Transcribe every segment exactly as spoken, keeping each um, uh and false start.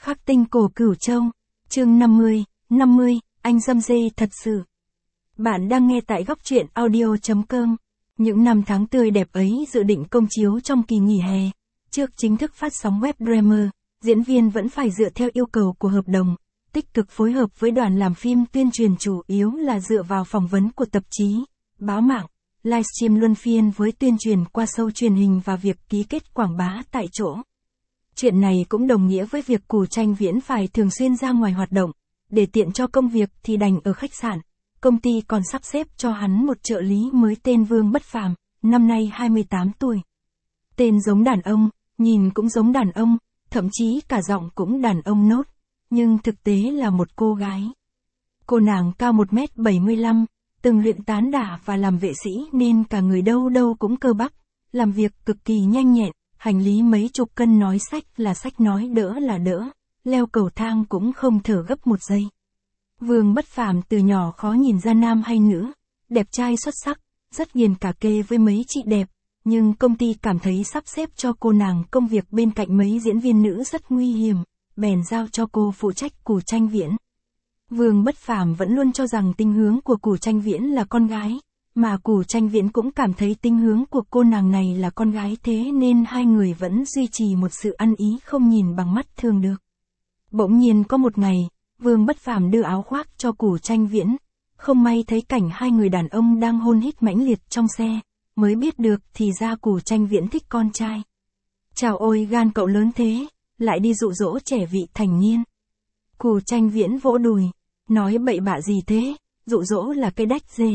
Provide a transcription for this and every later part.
Khắc tinh cổ Cửu Châu, chương năm mươi, năm mươi, anh dâm dê thật sự. Bạn đang nghe tại góc truyện audio chấm com. Những năm tháng tươi đẹp ấy dự định công chiếu trong kỳ nghỉ hè. Trước chính thức phát sóng web drama, diễn viên vẫn phải dựa theo yêu cầu của hợp đồng, tích cực phối hợp với đoàn làm phim tuyên truyền chủ yếu là dựa vào phỏng vấn của tạp chí, báo mạng, livestream luân phiên với tuyên truyền qua show truyền hình và việc ký kết quảng bá tại chỗ. Chuyện này cũng đồng nghĩa với việc Cù Tranh Viễn phải thường xuyên ra ngoài hoạt động, để tiện cho công việc thì đành ở khách sạn. Công ty còn sắp xếp cho hắn một trợ lý mới tên Vương Bất Phàm, năm nay hai mươi tám tuổi. Tên giống đàn ông, nhìn cũng giống đàn ông, thậm chí cả giọng cũng đàn ông nốt, nhưng thực tế là một cô gái. Cô nàng cao một mét bảy mươi lăm, từng luyện tán đả và làm vệ sĩ nên cả người đâu đâu cũng cơ bắp, làm việc cực kỳ nhanh nhẹn, hành lý mấy chục cân nói sách là sách nói đỡ là đỡ, leo cầu thang cũng không thở gấp một giây. Vương Bất Phàm từ nhỏ khó nhìn ra nam hay nữ, đẹp trai xuất sắc, rất ghiền cả kê với mấy chị đẹp, nhưng công ty cảm thấy sắp xếp cho cô nàng công việc bên cạnh mấy diễn viên nữ rất nguy hiểm, bèn giao cho cô phụ trách Cù Tranh Viễn. Vương Bất Phàm vẫn luôn cho rằng tính hướng của Cù Tranh Viễn là con gái, mà Cù Tranh Viễn cũng cảm thấy tính hướng của cô nàng này là con gái, thế nên hai người vẫn duy trì một sự ăn ý không nhìn bằng mắt thường được. Bỗng nhiên có một ngày, Vương Bất Phàm đưa áo khoác cho Cù Tranh Viễn, không may thấy cảnh hai người đàn ông đang hôn hít mãnh liệt trong xe, mới biết được thì ra Cù Tranh Viễn thích con trai. Chào ôi, gan cậu lớn thế, lại đi dụ dỗ trẻ vị thành niên. Cù Tranh Viễn vỗ đùi, nói bậy bạ gì thế, dụ dỗ là cái đách dề.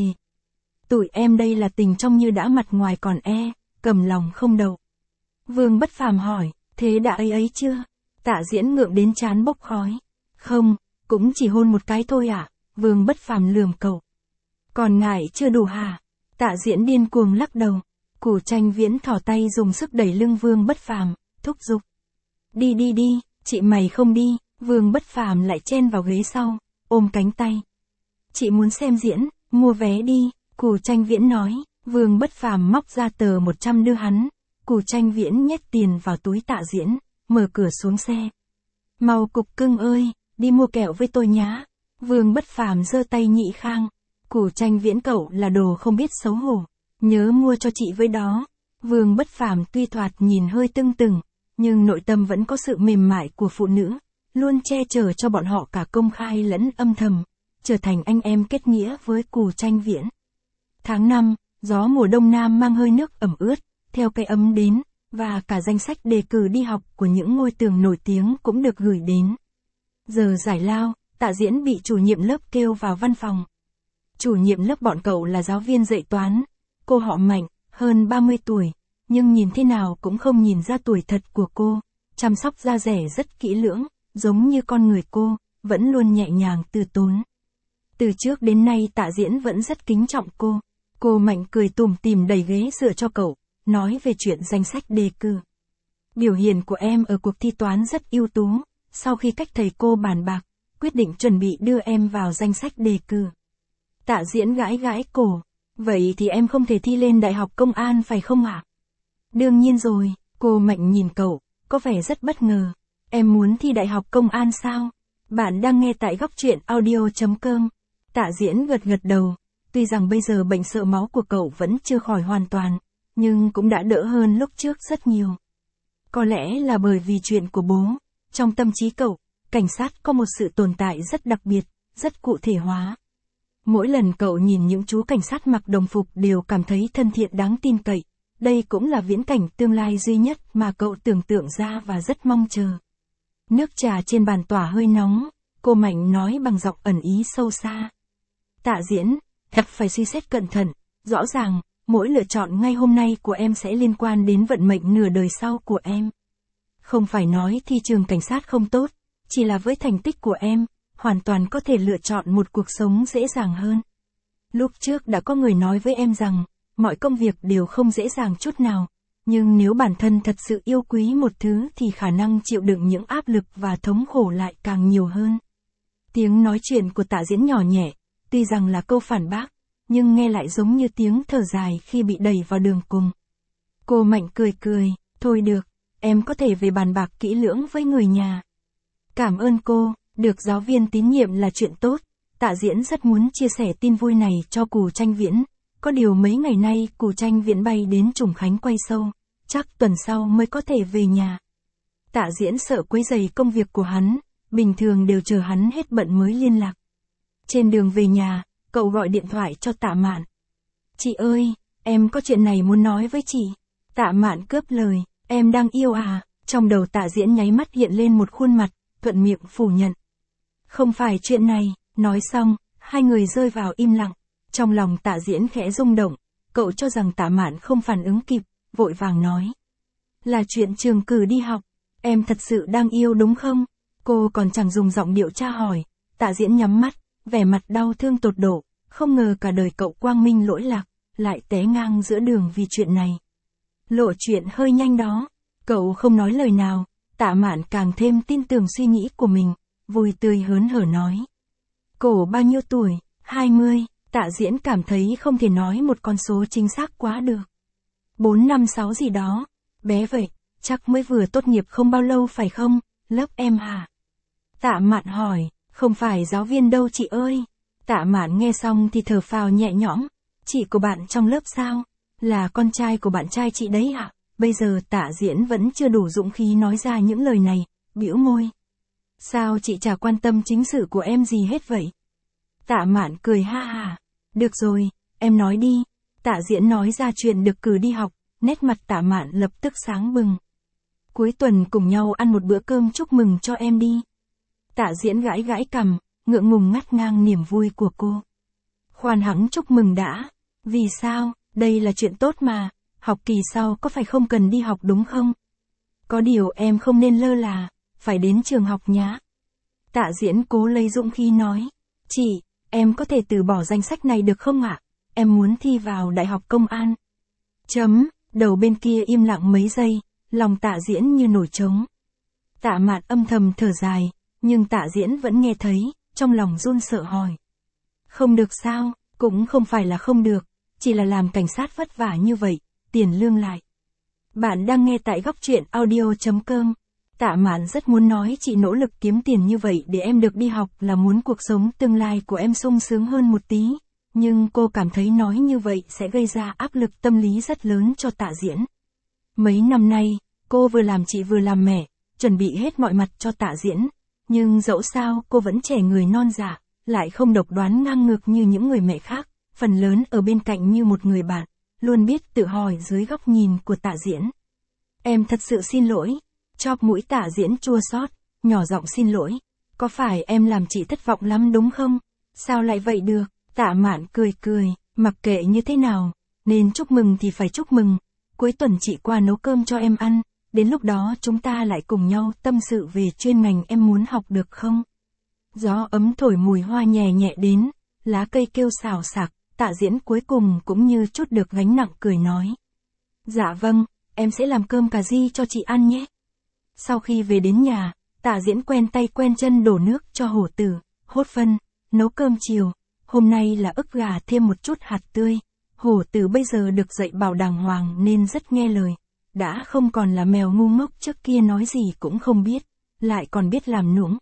Tụi em đây là tình trong như đã mặt ngoài còn e, cầm lòng không đậu. Vương Bất Phàm hỏi, thế đã ấy ấy chưa? Tạ Diễn ngượng đến trán bốc khói. Không, cũng chỉ hôn một cái thôi ạ. À? Vương Bất Phàm lườm cậu. Còn ngại chưa đủ hả? Tạ Diễn điên cuồng lắc đầu. Cù Tranh Viễn thỏ tay dùng sức đẩy lưng Vương Bất Phàm, thúc giục. Đi đi đi, chị mày không đi. Vương Bất Phàm lại chen vào ghế sau, ôm cánh tay. Chị muốn xem diễn, mua vé đi. Cù Tranh Viễn nói. Vương Bất Phàm móc ra tờ một trăm đưa hắn. Cù Tranh Viễn nhét tiền vào túi Tạ Diễn, mở cửa xuống xe. Mau cục cưng ơi, đi mua kẹo với tôi nhá. Vương Bất Phàm giơ tay nhị khang. Cù Tranh Viễn cậu là đồ không biết xấu hổ, nhớ mua cho chị với đó. Vương Bất Phàm tuy thoạt nhìn hơi tưng tửng, nhưng nội tâm vẫn có sự mềm mại của phụ nữ, luôn che chở cho bọn họ cả công khai lẫn âm thầm, trở thành anh em kết nghĩa với Cù Tranh Viễn. Tháng năm, gió mùa đông nam mang hơi nước ẩm ướt, theo cái ấm đến, và cả danh sách đề cử đi học của những ngôi tường nổi tiếng cũng được gửi đến. Giờ giải lao, Tạ Diễn bị chủ nhiệm lớp kêu vào văn phòng. Chủ nhiệm lớp bọn cậu là giáo viên dạy toán, cô họ Mạnh, hơn ba mươi tuổi, nhưng nhìn thế nào cũng không nhìn ra tuổi thật của cô, chăm sóc da dẻ rất kỹ lưỡng, giống như con người cô, vẫn luôn nhẹ nhàng từ tốn. Từ trước đến nay Tạ Diễn vẫn rất kính trọng cô. Cô Mạnh cười tủm tỉm đẩy ghế dựa cho cậu, nói về chuyện danh sách đề cử. Biểu hiện của em ở cuộc thi toán rất ưu tú, sau khi cách thầy cô bàn bạc, quyết định chuẩn bị đưa em vào danh sách đề cử. Tạ Diễn gãi gãi cổ, vậy thì em không thể thi lên Đại học Công an phải không ạ? Đương nhiên rồi, cô Mạnh nhìn cậu, có vẻ rất bất ngờ. Em muốn thi Đại học Công an sao? Bạn đang nghe tại góc truyện audio chấm com. Tạ Diễn gật gật đầu. Tuy rằng bây giờ bệnh sợ máu của cậu vẫn chưa khỏi hoàn toàn, nhưng cũng đã đỡ hơn lúc trước rất nhiều. Có lẽ là bởi vì chuyện của bố, trong tâm trí cậu, cảnh sát có một sự tồn tại rất đặc biệt, rất cụ thể hóa. Mỗi lần cậu nhìn những chú cảnh sát mặc đồng phục đều cảm thấy thân thiện đáng tin cậy, đây cũng là viễn cảnh tương lai duy nhất mà cậu tưởng tượng ra và rất mong chờ. Nước trà trên bàn tỏa hơi nóng, cô Mạnh nói bằng giọng ẩn ý sâu xa. Tạ Diễn, thật phải suy xét cẩn thận, rõ ràng, mỗi lựa chọn ngay hôm nay của em sẽ liên quan đến vận mệnh nửa đời sau của em. Không phải nói thi trường cảnh sát không tốt, chỉ là với thành tích của em, hoàn toàn có thể lựa chọn một cuộc sống dễ dàng hơn. Lúc trước đã có người nói với em rằng, mọi công việc đều không dễ dàng chút nào, nhưng nếu bản thân thật sự yêu quý một thứ thì khả năng chịu đựng những áp lực và thống khổ lại càng nhiều hơn. Tiếng nói chuyện của Tạ Diễn nhỏ nhẹ, tuy rằng là câu phản bác, nhưng nghe lại giống như tiếng thở dài khi bị đẩy vào đường cùng. Cô Mạnh cười cười, thôi được, em có thể về bàn bạc kỹ lưỡng với người nhà. Cảm ơn cô, được giáo viên tín nhiệm là chuyện tốt. Tạ Diễn rất muốn chia sẻ tin vui này cho Cù Tranh Viễn. Có điều mấy ngày nay Cù Tranh Viễn bay đến Trùng Khánh quay show, chắc tuần sau mới có thể về nhà. Tạ Diễn sợ quấy rầy công việc của hắn, bình thường đều chờ hắn hết bận mới liên lạc. Trên đường về nhà, cậu gọi điện thoại cho Tạ Mạn. Chị ơi, em có chuyện này muốn nói với chị. Tạ Mạn cướp lời, em đang yêu à? Trong đầu Tạ Diễn nháy mắt hiện lên một khuôn mặt, thuận miệng phủ nhận. Không phải chuyện này, nói xong, hai người rơi vào im lặng. Trong lòng Tạ Diễn khẽ rung động, cậu cho rằng Tạ Mạn không phản ứng kịp, vội vàng nói. Là chuyện trường cử đi học, em thật sự đang yêu đúng không? Cô còn chẳng dùng giọng điệu tra hỏi, Tạ Diễn nhắm mắt, vẻ mặt đau thương tột độ, không ngờ cả đời cậu quang minh lỗi lạc, lại té ngang giữa đường vì chuyện này. Lộ chuyện hơi nhanh đó, cậu không nói lời nào, Tạ Mạn càng thêm tin tưởng suy nghĩ của mình, vui tươi hớn hở nói. Cổ bao nhiêu tuổi? hai mươi, Tạ Diễn cảm thấy không thể nói một con số chính xác quá được. bốn năm sáu gì đó, bé vậy, chắc mới vừa tốt nghiệp không bao lâu phải không, lớp em hả? Tạ Mạn hỏi, không phải giáo viên đâu chị ơi. Tạ Mạn nghe xong thì thở phào nhẹ nhõm, chị của bạn trong lớp sao? Là con trai của bạn trai chị đấy ạ. Bây giờ Tạ Diễn vẫn chưa đủ dũng khí nói ra những lời này, bĩu môi. Sao chị chả quan tâm chính sự của em gì hết vậy? Tạ Mạn cười ha ha. Được rồi, em nói đi. Tạ Diễn nói ra chuyện được cử đi học, nét mặt Tạ Mạn lập tức sáng bừng. Cuối tuần cùng nhau ăn một bữa cơm chúc mừng cho em đi. Tạ Diễn gãi gãi cằm, ngượng ngùng ngắt ngang niềm vui của cô. Khoan hắng chúc mừng đã. Vì sao? Đây là chuyện tốt mà. Học kỳ sau có phải không cần đi học đúng không? Có điều em không nên lơ là, phải đến trường học nhá. Tạ Diễn cố lấy dũng khí nói. Chị, em có thể từ bỏ danh sách này được không ạ? Em muốn thi vào Đại học Công an. Chấm, đầu bên kia im lặng mấy giây, lòng Tạ Diễn như nổi trống. Tạ Mạn âm thầm thở dài, nhưng Tạ Diễn vẫn nghe thấy, trong lòng run sợ hỏi. Không được sao, cũng không phải là không được, chỉ là làm cảnh sát vất vả như vậy, tiền lương lại. Bạn đang nghe tại góc truyện audio chấm com. Tạ Mạn rất muốn nói chị nỗ lực kiếm tiền như vậy để em được đi học là muốn cuộc sống tương lai của em sung sướng hơn một tí, nhưng cô cảm thấy nói như vậy sẽ gây ra áp lực tâm lý rất lớn cho Tạ Diễn. Mấy năm nay, cô vừa làm chị vừa làm mẹ, chuẩn bị hết mọi mặt cho Tạ Diễn, nhưng dẫu sao cô vẫn trẻ người non dạ, lại không độc đoán ngang ngược như những người mẹ khác, phần lớn ở bên cạnh như một người bạn, luôn biết tự hỏi dưới góc nhìn của Tạ Diễn. Em thật sự xin lỗi. Chóp mũi Tạ Diễn chua xót, nhỏ giọng xin lỗi. Có phải em làm chị thất vọng lắm đúng không? Sao lại vậy được? Tạ Mạn cười cười, mặc kệ như thế nào, nên chúc mừng thì phải chúc mừng. Cuối tuần chị qua nấu cơm cho em ăn, đến lúc đó chúng ta lại cùng nhau tâm sự về chuyên ngành em muốn học được không? Gió ấm thổi mùi hoa nhẹ nhẹ đến, lá cây kêu xào xạc, Tạ Diễn cuối cùng cũng như chút được gánh nặng cười nói. Dạ vâng, em sẽ làm cơm cà ri cho chị ăn nhé. Sau khi về đến nhà, Tạ Diễn quen tay quen chân đổ nước cho hổ tử, hốt phân, nấu cơm chiều. Hôm nay là ức gà thêm một chút hạt tươi. Hổ tử bây giờ được dạy bảo đàng hoàng nên rất nghe lời. Đã không còn là mèo ngu ngốc trước kia nói gì cũng không biết, lại còn biết làm nũng.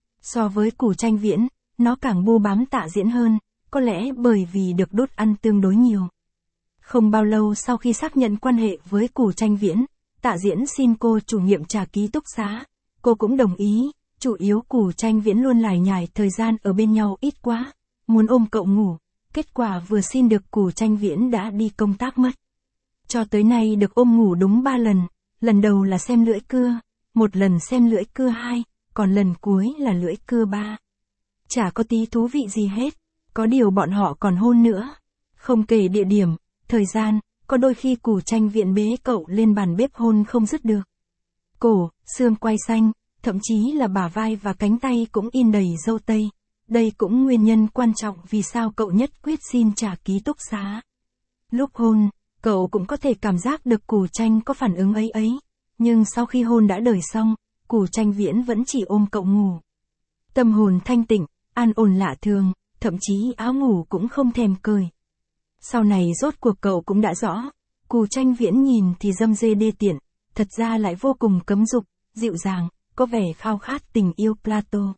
So với Cù Tranh Viễn, nó càng bu bám Tạ Diễn hơn, có lẽ bởi vì được đút ăn tương đối nhiều. Không bao lâu sau khi xác nhận quan hệ với Cù Tranh Viễn, Tạ Diễn xin cô chủ nhiệm trả ký túc xá. Cô cũng đồng ý, chủ yếu Cù Tranh Viễn luôn lải nhải thời gian ở bên nhau ít quá, muốn ôm cậu ngủ. Kết quả vừa xin được Cù Tranh Viễn đã đi công tác mất. Cho tới nay được ôm ngủ đúng ba lần, lần đầu là xem lưỡi cưa, một lần xem lưỡi cưa hai, còn lần cuối là lưỡi cưa ba. Chả có tí thú vị gì hết, có điều bọn họ còn hôn nữa. Không kể địa điểm, thời gian, có đôi khi Cù Tranh Viễn bế cậu lên bàn bếp hôn không dứt được. Cổ, xương quai xanh, thậm chí là bả vai và cánh tay cũng in đầy râu tây. Đây cũng nguyên nhân quan trọng vì sao cậu nhất quyết xin trả ký túc xá. Lúc hôn, cậu cũng có thể cảm giác được Cù Tranh có phản ứng ấy ấy, nhưng sau khi hôn đã đời xong, Cù Tranh Viễn vẫn chỉ ôm cậu ngủ. Tâm hồn thanh tịnh, an ổn lạ thường, thậm chí áo ngủ cũng không thèm cởi. Sau này rốt cuộc cậu cũng đã rõ, Cù Tranh Viễn nhìn thì dâm dê đê tiện, thật ra lại vô cùng cấm dục, dịu dàng, có vẻ khao khát tình yêu Plato.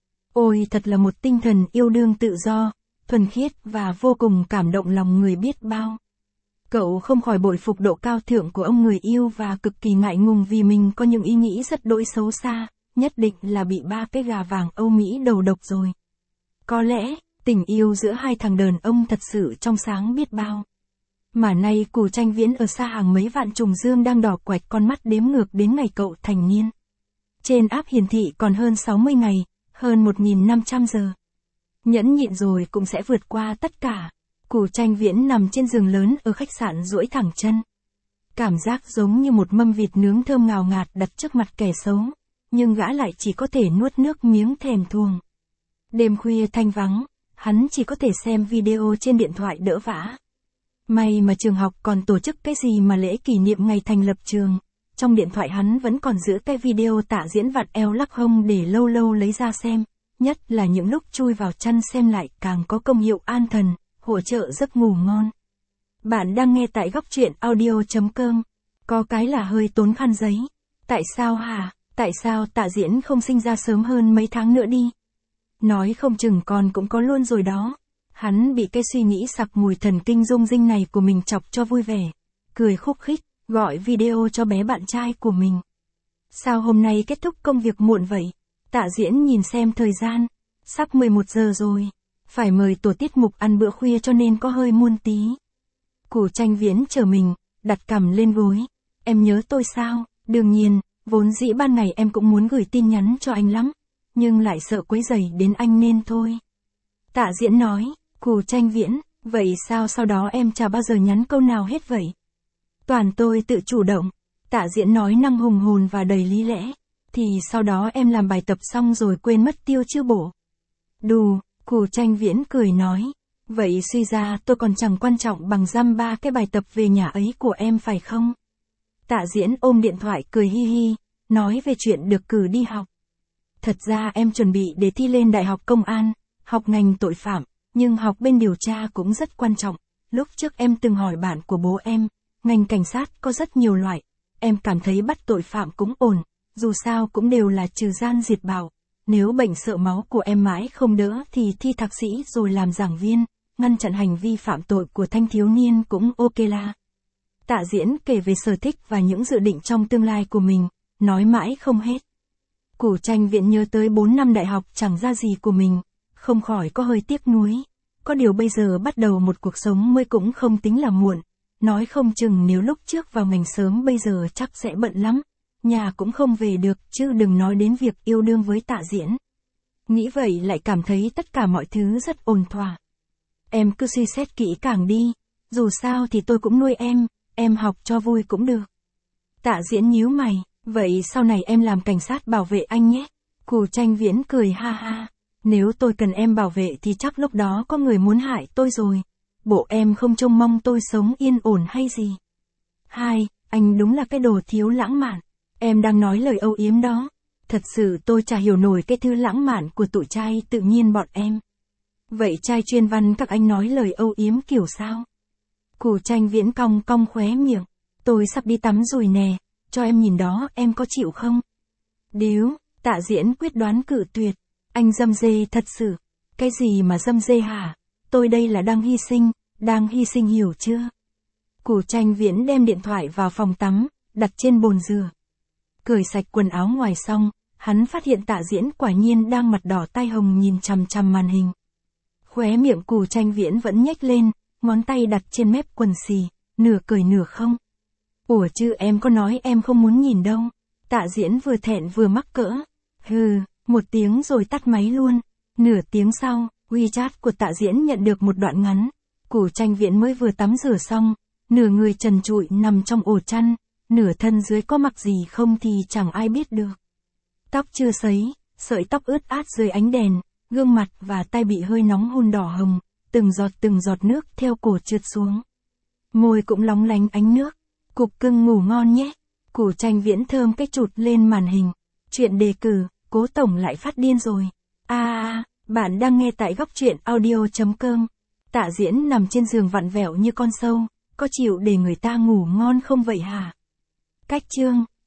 Ôi thật là một tinh thần yêu đương tự do, thuần khiết và vô cùng cảm động lòng người biết bao. Cậu không khỏi bội phục độ cao thượng của ông người yêu và cực kỳ ngại ngùng vì mình có những ý nghĩ rất đỗi xấu xa, nhất định là bị ba cái gà vàng Âu Mỹ đầu độc rồi. Có lẽ, tình yêu giữa hai thằng đàn ông thật sự trong sáng biết bao. Mà nay Cù Tranh Viễn ở xa hàng mấy vạn trùng dương đang đỏ quạch con mắt đếm ngược đến ngày cậu thành niên. Trên app hiển thị còn hơn sáu mươi ngày, hơn một nghìn năm trăm giờ. Nhẫn nhịn rồi cũng sẽ vượt qua tất cả. Cù Tranh Viễn nằm trên giường lớn ở khách sạn duỗi thẳng chân. Cảm giác giống như một mâm vịt nướng thơm ngào ngạt đặt trước mặt kẻ xấu, nhưng gã lại chỉ có thể nuốt nước miếng thèm thuồng. Đêm khuya thanh vắng, hắn chỉ có thể xem video trên điện thoại đỡ vã. May mà trường học còn tổ chức cái gì mà lễ kỷ niệm ngày thành lập trường. Trong điện thoại hắn vẫn còn giữ cái video Tạ Diễn vặn eo lắc hông để lâu lâu lấy ra xem. Nhất là những lúc chui vào chăn xem lại càng có công hiệu an thần, hỗ trợ giấc ngủ ngon. Bạn đang nghe tại góc truyện audio chấm com. Có cái là hơi tốn khăn giấy. Tại sao hả? Tại sao Tạ Diễn không sinh ra sớm hơn mấy tháng nữa đi? Nói không chừng con cũng có luôn rồi đó. Hắn bị cái suy nghĩ sặc mùi thần kinh rung rinh này của mình chọc cho vui vẻ. Cười khúc khích, gọi video cho bé bạn trai của mình. Sao hôm nay kết thúc công việc muộn vậy? Tạ Diễn nhìn xem thời gian. Sắp mười một giờ rồi. Phải mời tổ tiết mục ăn bữa khuya cho nên có hơi muôn tí. Cù Tranh Viễn chờ mình, đặt cằm lên gối. Em nhớ tôi sao? Đương nhiên, vốn dĩ ban ngày em cũng muốn gửi tin nhắn cho anh lắm. Nhưng lại sợ quấy rầy đến anh nên thôi. Tạ Diễn nói, Cù Tranh Viễn, vậy sao sau đó em chả bao giờ nhắn câu nào hết vậy? Toàn tôi tự chủ động. Tạ Diễn nói năng hùng hồn và đầy lý lẽ. Thì sau đó em làm bài tập xong rồi quên mất tiêu chưa bổ. Đù, Cù Tranh Viễn cười nói. Vậy suy ra tôi còn chẳng quan trọng bằng dăm ba cái bài tập về nhà ấy của em phải không? Tạ Diễn ôm điện thoại cười hi hi, nói về chuyện được cử đi học. Thật ra em chuẩn bị để thi lên Đại học Công an, học ngành tội phạm, nhưng học bên điều tra cũng rất quan trọng. Lúc trước em từng hỏi bạn của bố em, ngành cảnh sát có rất nhiều loại, em cảm thấy bắt tội phạm cũng ổn, dù sao cũng đều là trừ gian diệt bạo. Nếu bệnh sợ máu của em mãi không đỡ thì thi thạc sĩ rồi làm giảng viên, ngăn chặn hành vi phạm tội của thanh thiếu niên cũng ok la. Tạ Diễn kể về sở thích và những dự định trong tương lai của mình, nói mãi không hết. Cù Tranh Viễn nhớ tới bốn năm đại học chẳng ra gì của mình, không khỏi có hơi tiếc nuối. Có điều bây giờ bắt đầu một cuộc sống mới cũng không tính là muộn. Nói không chừng nếu lúc trước vào ngành sớm bây giờ chắc sẽ bận lắm. Nhà cũng không về được chứ đừng nói đến việc yêu đương với Tạ Diễn. Nghĩ vậy lại cảm thấy tất cả mọi thứ rất ổn thỏa. Em cứ suy xét kỹ càng đi. Dù sao thì tôi cũng nuôi em, em học cho vui cũng được. Tạ Diễn nhíu mày. Vậy sau này em làm cảnh sát bảo vệ anh nhé. Cù Tranh Viễn cười ha ha. Nếu tôi cần em bảo vệ thì chắc lúc đó có người muốn hại tôi rồi. Bộ em không trông mong tôi sống yên ổn hay gì. Hai, anh đúng là cái đồ thiếu lãng mạn. Em đang nói lời âu yếm đó. Thật sự tôi chả hiểu nổi cái thứ lãng mạn của tụi trai tự nhiên bọn em. Vậy trai chuyên văn các anh nói lời âu yếm kiểu sao? Cù Tranh Viễn cong cong khóe miệng. Tôi sắp đi tắm rồi nè. Cho em nhìn đó, em có chịu không? Điếu, Tạ Diễn quyết đoán cự tuyệt. Anh dâm dê thật sự. Cái gì mà dâm dê hả? Tôi đây là đang hy sinh, đang hy sinh hiểu chưa? Cù Tranh Viễn đem điện thoại vào phòng tắm, đặt trên bồn rửa. Cởi sạch quần áo ngoài xong, hắn phát hiện Tạ Diễn quả nhiên đang mặt đỏ tai hồng nhìn chằm chằm màn hình. Khóe miệng Cù Tranh Viễn vẫn nhếch lên, ngón tay đặt trên mép quần xì, nửa cởi nửa không. Ủa chứ em có nói em không muốn nhìn đâu. Tạ Diễn vừa thẹn vừa mắc cỡ. Hừ, một tiếng rồi tắt máy luôn. Nửa tiếng sau, WeChat của Tạ Diễn nhận được một đoạn ngắn. Cù Tranh Viễn mới vừa tắm rửa xong, nửa người trần trụi nằm trong ổ chăn, nửa thân dưới có mặc gì không thì chẳng ai biết được. Tóc chưa sấy, sợi tóc ướt át dưới ánh đèn, gương mặt và tay bị hơi nóng hun đỏ hồng, từng giọt từng giọt nước theo cổ trượt xuống. Môi cũng lóng lánh ánh nước. Cục cưng ngủ ngon nhé. Cù Tranh Viễn thơm cái chụt lên màn hình. Chuyện đề cử, Cố Tổng lại phát điên rồi. À, à, bạn đang nghe tại góc truyện audio chấm com. Tạ Diễn nằm trên giường vặn vẹo như con sâu. Có chịu để người ta ngủ ngon không vậy hả? Cách chương.